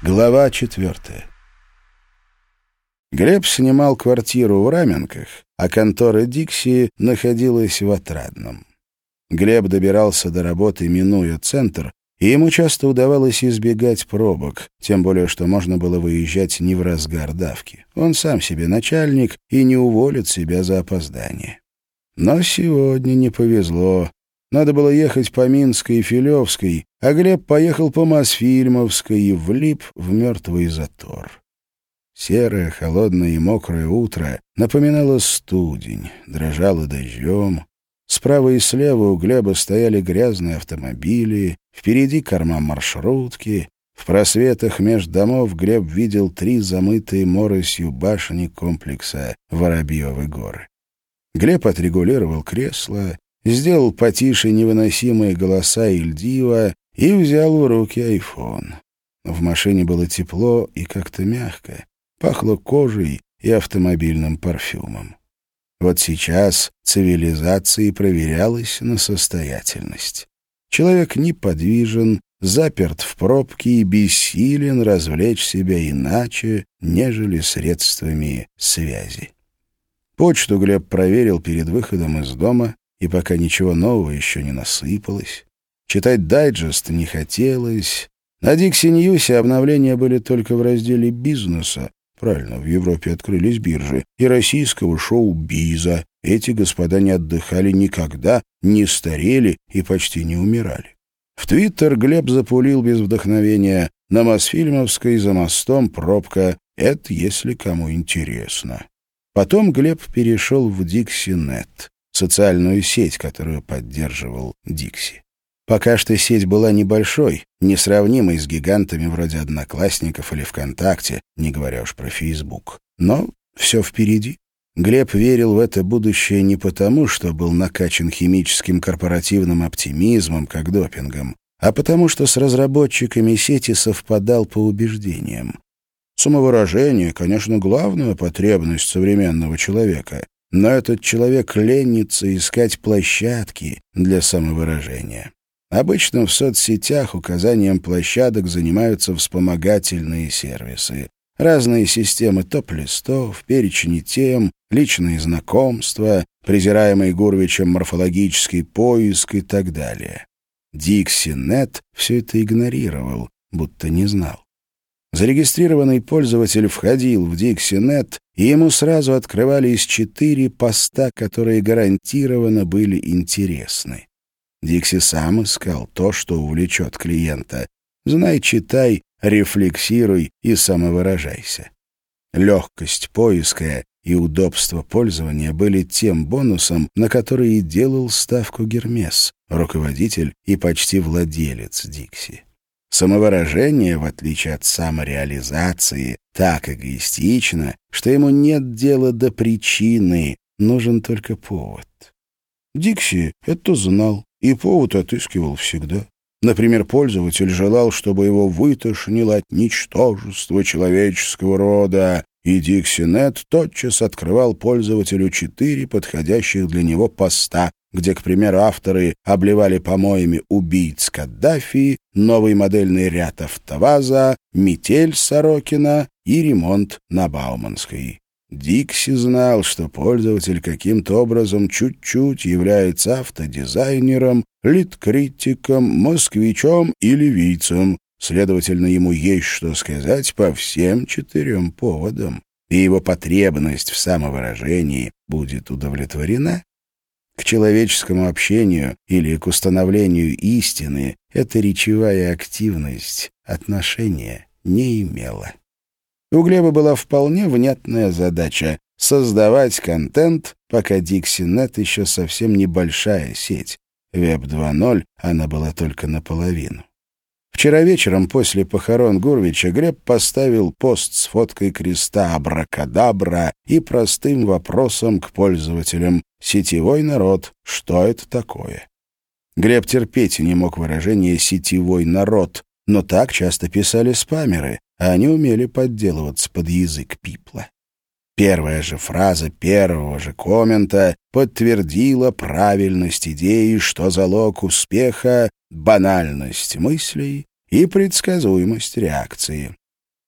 Глава 4. Глеб снимал квартиру в Раменках, а контора «Дикси» находилась в Отрадном. Глеб добирался до работы, минуя центр, и ему часто удавалось избегать пробок, тем более что можно было выезжать не в разгар давки. Он сам себе начальник и не уволит себя за опоздание. Но сегодня не повезло. Надо было ехать по Минской и Филевской, а Глеб поехал по Мосфильмовской и влип в мертвый затор. Серое, холодное и мокрое утро напоминало студень, дрожало дождем. Справа и слева у Глеба стояли грязные автомобили, впереди корма маршрутки. В просветах меж домов Глеб видел 3 замытые моросью башни комплекса Воробьевы горы. Глеб отрегулировал кресло, сделал потише невыносимые голоса Ильдива и взял в руки айфон. В машине было тепло и как-то мягко, пахло кожей и автомобильным парфюмом. Вот сейчас цивилизация проверялась на состоятельность. Человек неподвижен, заперт в пробке и бессилен развлечь себя иначе, нежели средствами связи. Почту Глеб проверил перед выходом из дома, и пока ничего нового еще не насыпалось. Читать дайджест не хотелось. На Дикси-Ньюсе обновления были только в разделе бизнеса. Правильно, в Европе открылись биржи. И российского шоу-биза. Эти господа не отдыхали никогда, не старели и почти не умирали. В Твиттер Глеб запулил без вдохновения. На Мосфильмовской за мостом пробка. Это если кому интересно. Потом Глеб перешел в Дикси.нет, социальную сеть, которую поддерживал Дикси. Пока что сеть была небольшой, несравнимой с гигантами вроде Одноклассников или ВКонтакте, не говоря уж про Фейсбук. Но все впереди. Глеб верил в это будущее не потому, что был накачан химическим корпоративным оптимизмом, как допингом, а потому что с разработчиками сети совпадал по убеждениям. Самовыражение, конечно, главная потребность современного человека, но этот человек ленится искать площадки для самовыражения. Обычно в соцсетях указанием площадок занимаются вспомогательные сервисы. Разные системы топ-листов, перечни тем, личные знакомства, презираемый Гурвичем морфологический поиск и так далее. Дикси.нет все это игнорировал, будто не знал. Зарегистрированный пользователь входил в Дикси.нет, и ему сразу открывались 4 поста, которые гарантированно были интересны. Дикси сам искал то, что увлечет клиента. Знай, читай, рефлексируй и самовыражайся. Легкость поиска и удобство пользования были тем бонусом, на который и делал ставку Гермес, руководитель и почти владелец Дикси. Самовыражение, в отличие от самореализации, так эгоистично, что ему нет дела до причины, нужен только повод. Дикси это знал и повод отыскивал всегда. Например, пользователь желал, чтобы его вытошнило от ничтожества человеческого рода, и Дикси.нет тотчас открывал пользователю 4 подходящих для него поста, где, к примеру, авторы обливали помоями убийц Каддафи, новый модельный ряд АвтоВАЗа, метель Сорокина и ремонт на Бауманской. Дикси знал, что пользователь каким-то образом чуть-чуть является автодизайнером, лид-критиком, москвичом и ливийцем. Следовательно, ему есть что сказать по всем 4 поводам, и его потребность в самовыражении будет удовлетворена. К человеческому общению или к установлению истины эта речевая активность отношения не имела. У Глеба была вполне внятная задача — создавать контент, пока Дикси.нет еще совсем небольшая сеть. Веб 2.0 она была только наполовину. Вчера вечером после похорон Гурвича Глеб поставил пост с фоткой креста абракадабра и простым вопросом к пользователям: «Сетевой народ, что это такое?» Глеб терпеть не мог выражение «сетевой народ», но так часто писали спамеры, а они умели подделываться под язык пипла. Первая же фраза первого же коммента подтвердила правильность идеи, что залог успеха — банальность мыслей и предсказуемость реакции.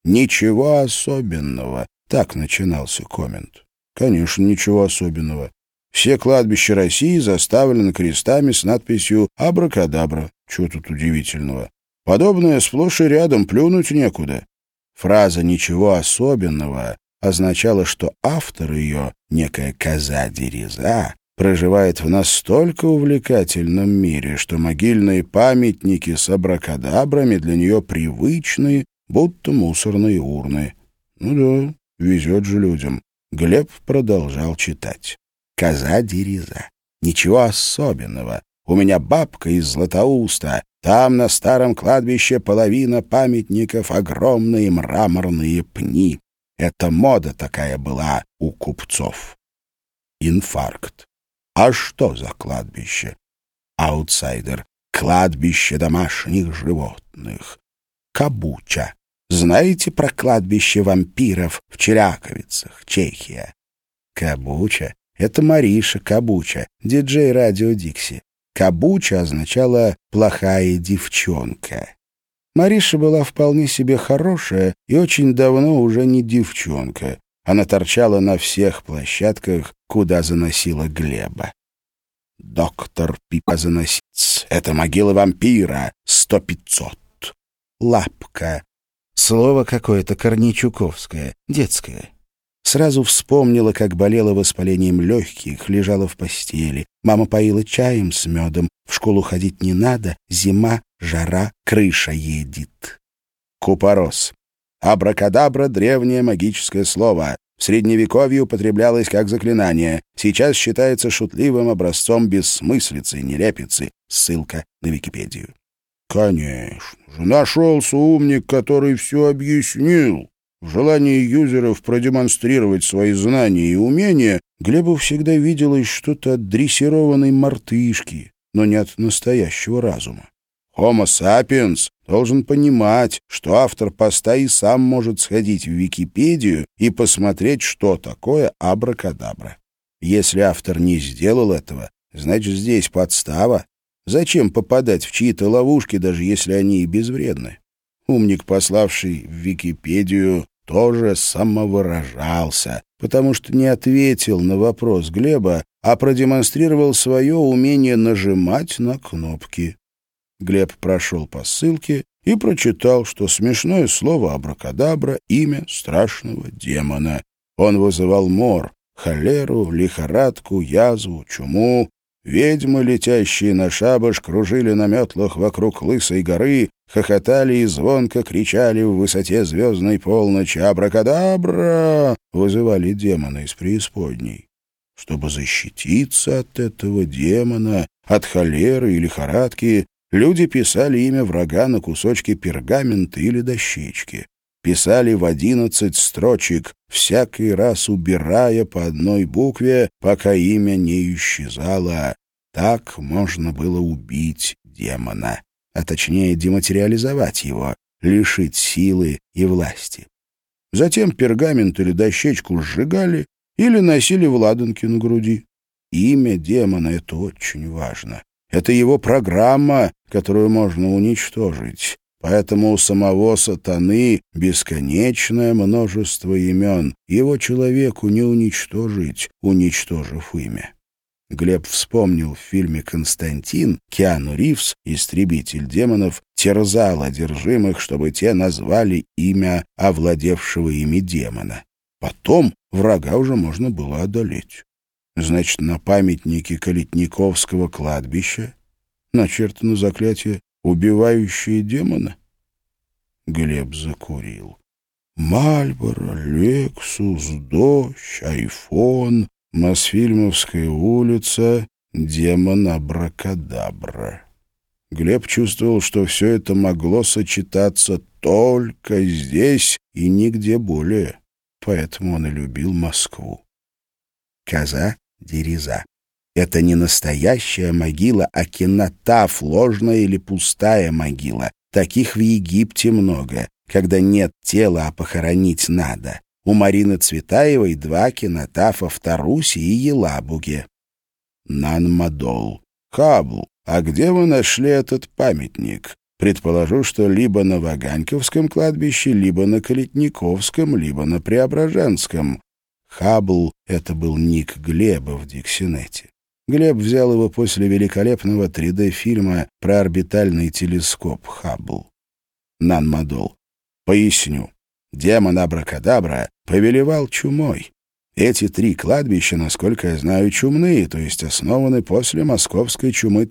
«Ничего особенного», — так начинался коммент. Конечно, ничего особенного. Все кладбища России заставлены крестами с надписью «Абракадабра». Чего тут удивительного? Подобное сплошь и рядом, плюнуть некуда. Фраза «ничего особенного» означала, что автор ее, некая коза Дереза, проживает в настолько увлекательном мире, что могильные памятники с абракадабрами для нее привычны, будто мусорные урны. Ну да, везет же людям. Глеб продолжал читать. «Коза Дереза. Ничего особенного. У меня бабка из Златоуста. Там на старом кладбище половина памятников — огромные мраморные пни. Это мода такая была у купцов». Инфаркт. А что за кладбище? Аутсайдер. Кладбище домашних животных. Кабуча. Знаете про кладбище вампиров в Челяковицах, Чехия? Кабуча — это Мариша Кабуча, диджей радио Дикси. Кабуча означала «плохая девчонка». Мариша была вполне себе хорошая и очень давно уже не девчонка. Она торчала на всех площадках, куда заносила Глеба. Доктор Пипа заносиц. Это могила вампира. 100-500. Лапка. Слово какое-то корничуковское, детское. Сразу вспомнила, как болела воспалением легких, лежала в постели. Мама поила чаем с медом. В школу ходить не надо. Зима, жара, крыша едет. Купорос. Абракадабра — древнее магическое слово. В Средневековье употреблялось как заклинание. Сейчас считается шутливым образцом бессмыслицы, нелепицы. Ссылка на Википедию. Конечно же, нашелся умник, который все объяснил. В желании юзеров продемонстрировать свои знания и умения Глебу всегда виделось что-то от дрессированной мартышки, но не от настоящего разума. Homo sapiens должен понимать, что автор поста и сам может сходить в Википедию и посмотреть, что такое абракадабра. Если автор не сделал этого, значит, здесь подстава. Зачем попадать в чьи-то ловушки, даже если они и безвредны? Умник, пославший в Википедию, тоже самовыражался, потому что не ответил на вопрос Глеба, а продемонстрировал свое умение нажимать на кнопки. Глеб прошел по ссылке и прочитал, что смешное слово «абракадабра» — имя страшного демона. Он вызывал мор, холеру, лихорадку, язву, чуму. Ведьмы, летящие на шабаш, кружили на метлах вокруг Лысой горы, хохотали и звонко кричали в высоте звездной полночи «Абракадабра!» вызывали демона из преисподней. Чтобы защититься от этого демона, от холеры и лихорадки, люди писали имя врага на кусочке пергамента или дощечки. Писали в 11 строчек, всякий раз убирая по одной букве, пока имя не исчезало. Так можно было убить демона, а точнее дематериализовать его, лишить силы и власти. Затем пергамент или дощечку сжигали или носили в ладанке на груди. Имя демона — это очень важно. Это его программа, которую можно уничтожить. Поэтому у самого сатаны бесконечное множество имен. Его человеку не уничтожить, уничтожив имя. Глеб вспомнил в фильме «Константин» Киану Ривз, истребитель демонов, терзал одержимых, чтобы те назвали имя овладевшего ими демона. Потом врага уже можно было одолеть. Значит, на памятнике Калитниковского кладбища начертано заклятие «Убивающие демона». Глеб закурил. Мальборо, Лексус, Дождь, Айфон, Мосфильмовская улица, демон Абракадабра. Глеб чувствовал, что все это могло сочетаться только здесь и нигде более. Поэтому он и любил Москву. Коза Дереза. Это не настоящая могила, а кинотаф, ложная или пустая могила. Таких в Египте много, когда нет тела, а похоронить надо. У Марины Цветаевой 2 кинотафа в Тарусе и Елабуге. Нанмадол. Хаббл, а где вы нашли этот памятник? Предположу, что либо на Ваганьковском кладбище, либо на Калитниковском, либо на Преображенском. Хаббл — это был ник Глеба в Диксинете. Глеб взял его после великолепного 3D-фильма про орбитальный телескоп Хаббл. Нан-Мадол. Поясню. Демон Абракадабра повелевал чумой. Эти 3 кладбища, насколько я знаю, чумные, то есть основаны после московской чумы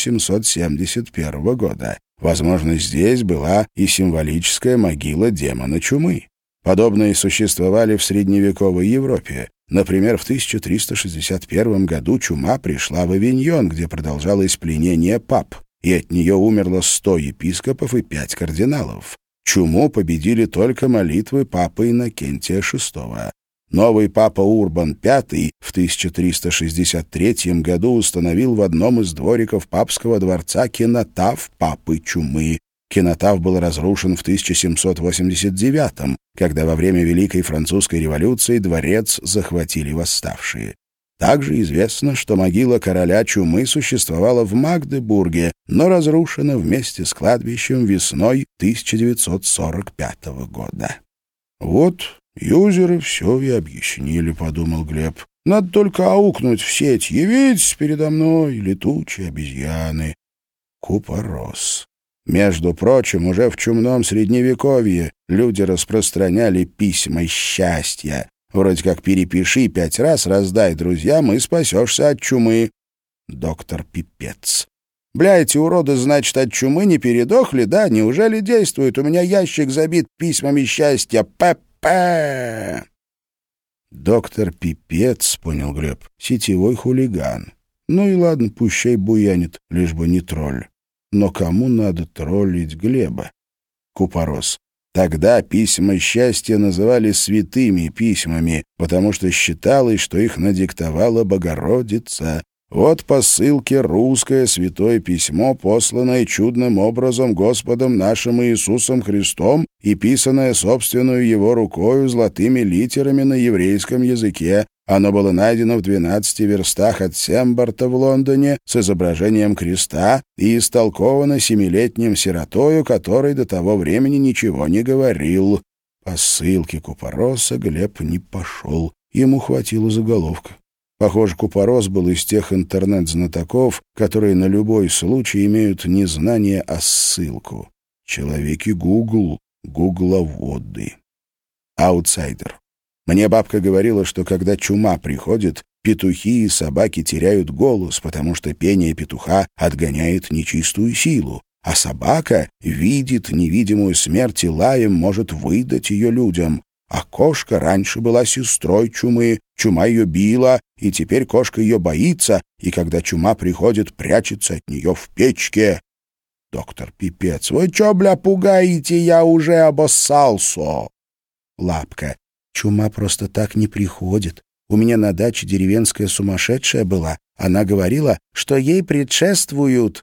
1771 года. Возможно, здесь была и символическая могила демона чумы. Подобные существовали в средневековой Европе. Например, в 1361 году чума пришла в Авиньон, где продолжалось пленение пап, и от нее умерло 100 епископов и 5 кардиналов. Чуму победили только молитвы папы Иннокентия VI. Новый папа Урбан V в 1363 году установил в одном из двориков папского дворца кинотаф папы чумы. Кинотаф был разрушен в 1789, когда во время Великой Французской революции дворец захватили восставшие. Также известно, что могила короля чумы существовала в Магдебурге, но разрушена вместе с кладбищем весной 1945 года. Вот юзеры все и объяснили, подумал Глеб. Надо только аукнуть в сеть. Явитесь передо мной, летучие обезьяны. Купорос. Между прочим, уже в чумном средневековье люди распространяли письма счастья. Вроде как перепиши 5 раз, раздай друзьям и спасешься от чумы. Доктор Пипец. Бля, эти уроды, значит, от чумы не передохли, да? Неужели действует? У меня ящик забит письмами счастья. П-п. Доктор Пипец, понял Глеб, сетевой хулиган. Ну и ладно, пущай буянит, лишь бы не тролль. Но кому надо троллить Глеба? Купорос. Тогда письма счастья называли святыми письмами, потому что считалось, что их надиктовала Богородица. Вот по ссылке русское святое письмо, посланное чудным образом Господом нашим Иисусом Христом и писанное собственную его рукою золотыми литерами на еврейском языке. Оно было найдено в 12 верстах от Семборта в Лондоне с изображением креста и истолковано 7-летним сиротою, который до того времени ничего не говорил. По ссылке Купороса Глеб не пошел. Ему хватило заголовка. Похоже, Купорос был из тех интернет-знатоков, которые на любой случай имеют не знание, а ссылку. Человеки Гугл, гугловоды. Аутсайдер. Мне бабка говорила, что когда чума приходит, петухи и собаки теряют голос, потому что пение петуха отгоняет нечистую силу, а собака видит невидимую смерть и лаем может выдать ее людям. А кошка раньше была сестрой чумы, чума ее била, и теперь кошка ее боится, и когда чума приходит, прячется от нее в печке. Доктор Пипец. Вы чё, бля, пугаете? Я уже обоссался. Лапка. Чума просто так не приходит. У меня на даче деревенская сумасшедшая была. Она говорила, что ей предшествуют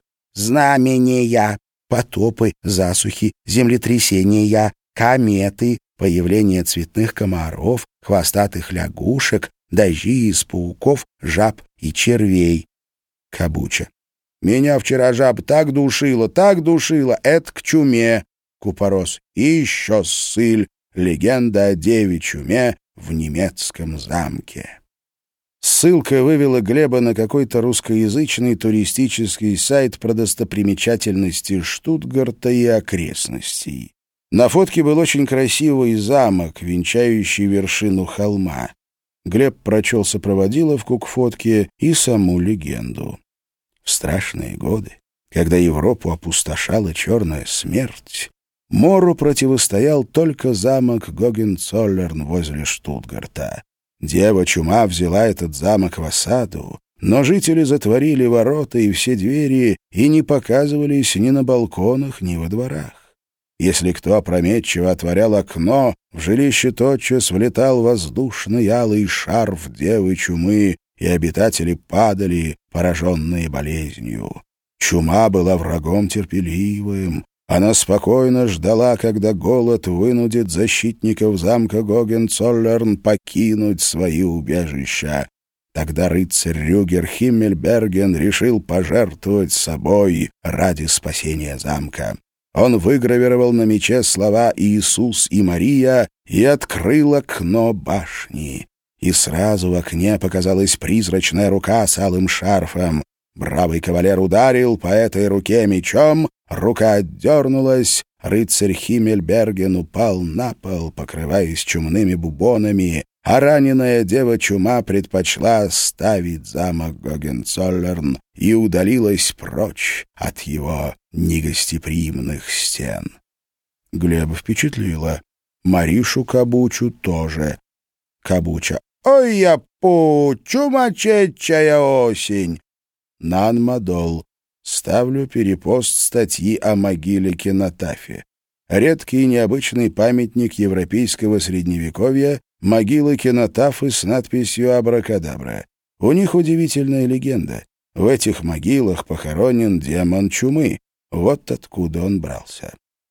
знамения, потопы, засухи, землетрясения, кометы, появление цветных комаров, хвостатых лягушек, дожди из пауков, жаб и червей. Кабуча. Меня вчера жаб так душила, это к чуме. Купорос. И еще ссыль. Легенда о деве чуме в немецком замке. Ссылка вывела Глеба на какой-то русскоязычный туристический сайт про достопримечательности Штутгарта и окрестностей. На фотке был очень красивый замок, венчающий вершину холма. Глеб прочел сопроводиловку к фотке и саму легенду. В страшные годы, когда Европу опустошала черная смерть, Мору противостоял только замок Гогенцоллерн возле Штутгарта. Дева-чума взяла этот замок в осаду, но жители затворили ворота и все двери и не показывались ни на балконах, ни во дворах. Если кто опрометчиво отворял окно, в жилище тотчас влетал воздушный алый шарф девы-чумы, и обитатели падали, пораженные болезнью. Чума была врагом терпеливым. Она спокойно ждала, когда голод вынудит защитников замка Гогенцоллерн покинуть свои убежища. Тогда рыцарь Рюгер Химмельберген решил пожертвовать собой ради спасения замка. Он выгравировал на мече слова «Иисус и Мария» и открыл окно башни. И сразу в окне показалась призрачная рука с алым шарфом. Бравый кавалер ударил по этой руке мечом, рука отдернулась, рыцарь Химмельберген упал на пол, покрываясь чумными бубонами, а раненая дева-чума предпочла оставить замок Гогенцоллерн и удалилась прочь от его негостеприимных стен. Глеба впечатлило. Маришу Кабучу тоже. Кабуча: «Ой, я пу, чумачечая осень!» Нан-Мадол. Ставлю перепост статьи о могиле Кинотафи. Редкий и необычный памятник европейского средневековья — могилы Кинотафы с надписью «Абракадабра». У них удивительная легенда. В этих могилах похоронен демон чумы. Вот откуда он брался.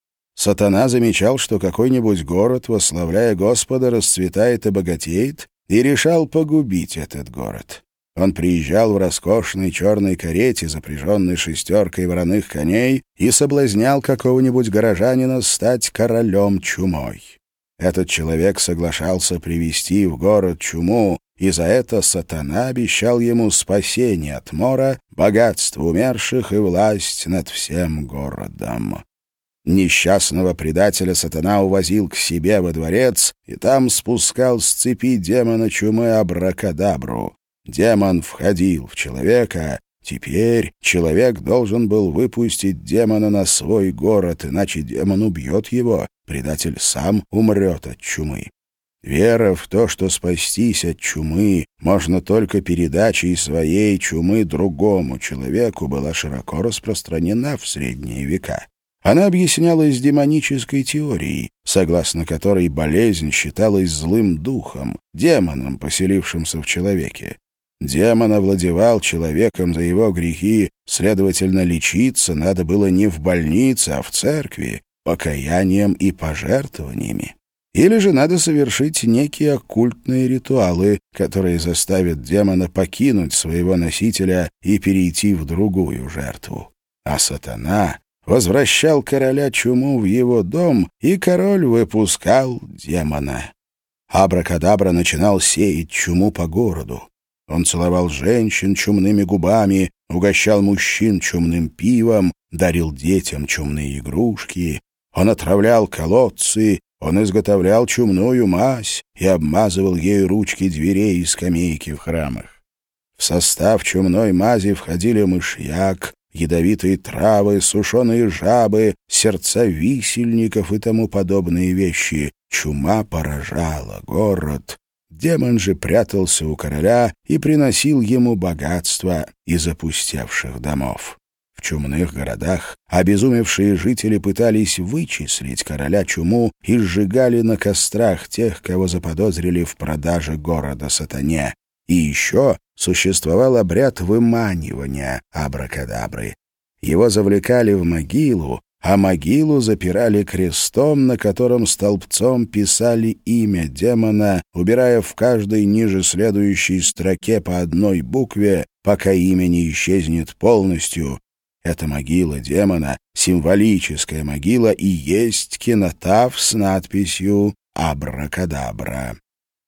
Сатана замечал, что какой-нибудь город, восславляя Господа, расцветает и богатеет, и решал погубить этот город. Он приезжал в роскошной черной карете, запряженной 6 вороных коней, и соблазнял какого-нибудь горожанина стать королем чумой. Этот человек соглашался привести в город чуму, и за это Сатана обещал ему спасение от мора, богатство умерших и власть над всем городом. Несчастного предателя Сатана увозил к себе во дворец и там спускал с цепи демона чумы Абракадабру. Демон входил в человека. Теперь человек должен был выпустить демона на свой город, иначе демон убьет его, предатель сам умрет от чумы. Вера в то, что спастись от чумы можно только передачей своей чумы другому человеку, была широко распространена в средние века. Она объяснялась демонической теорией, согласно которой болезнь считалась злым духом, демоном, поселившимся в человеке. Демон овладевал человеком за его грехи, следовательно, лечиться надо было не в больнице, а в церкви, покаянием и пожертвованиями. Или же надо совершить некие оккультные ритуалы, которые заставят демона покинуть своего носителя и перейти в другую жертву. А Сатана возвращал короля чуму в его дом, и король выпускал демона. Абракадабра начинал сеять чуму по городу. Он целовал женщин чумными губами, угощал мужчин чумным пивом, дарил детям чумные игрушки. Он отравлял колодцы, он изготовлял чумную мазь и обмазывал ею ручки дверей и скамейки в храмах. В состав чумной мази входили мышьяк, ядовитые травы, сушеные жабы, сердца висельников и тому подобные вещи. Чума поражала город. Демон же прятался у короля и приносил ему богатство из опустевших домов. В чумных городах обезумевшие жители пытались вычислить короля чуму и сжигали на кострах тех, кого заподозрили в продаже города сатане. И еще существовал обряд выманивания абракадабры. Его завлекали в могилу, а могилу запирали крестом, на котором столбцом писали имя демона, убирая в каждой ниже следующей строке по одной букве, пока имя не исчезнет полностью. Эта могила демона, символическая могила, и есть кинотаф с надписью «Абракадабра».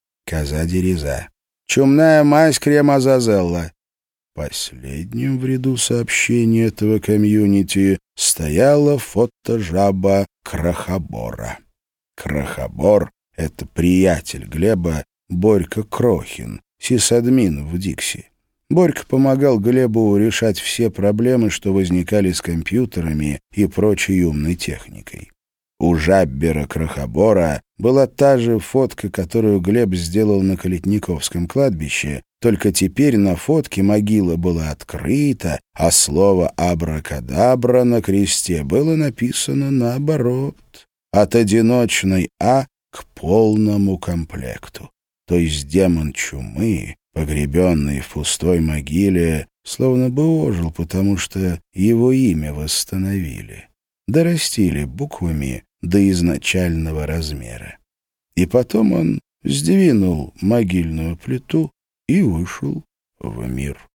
Коза-дереза. Чумная мазь крем-азазелла. Последним в ряду сообщений этого комьюнити стояла фотожаба Крохобора. Крохобор — это приятель Глеба Борька Крохин, сисадмин в Дикси. Борька помогал Глебу решать все проблемы, что возникали с компьютерами и прочей умной техникой. У жаббера Крохобора была та же фотка, которую Глеб сделал на Калитниковском кладбище, только теперь на фотке могила была открыта, а слово «абракадабра» на кресте было написано наоборот, от одиночной «а» к полному комплекту. То есть демон чумы, погребенный в пустой могиле, словно бы ожил, потому что его имя восстановили, дорастили буквами до изначального размера. И потом он сдвинул могильную плиту и вышел в мир.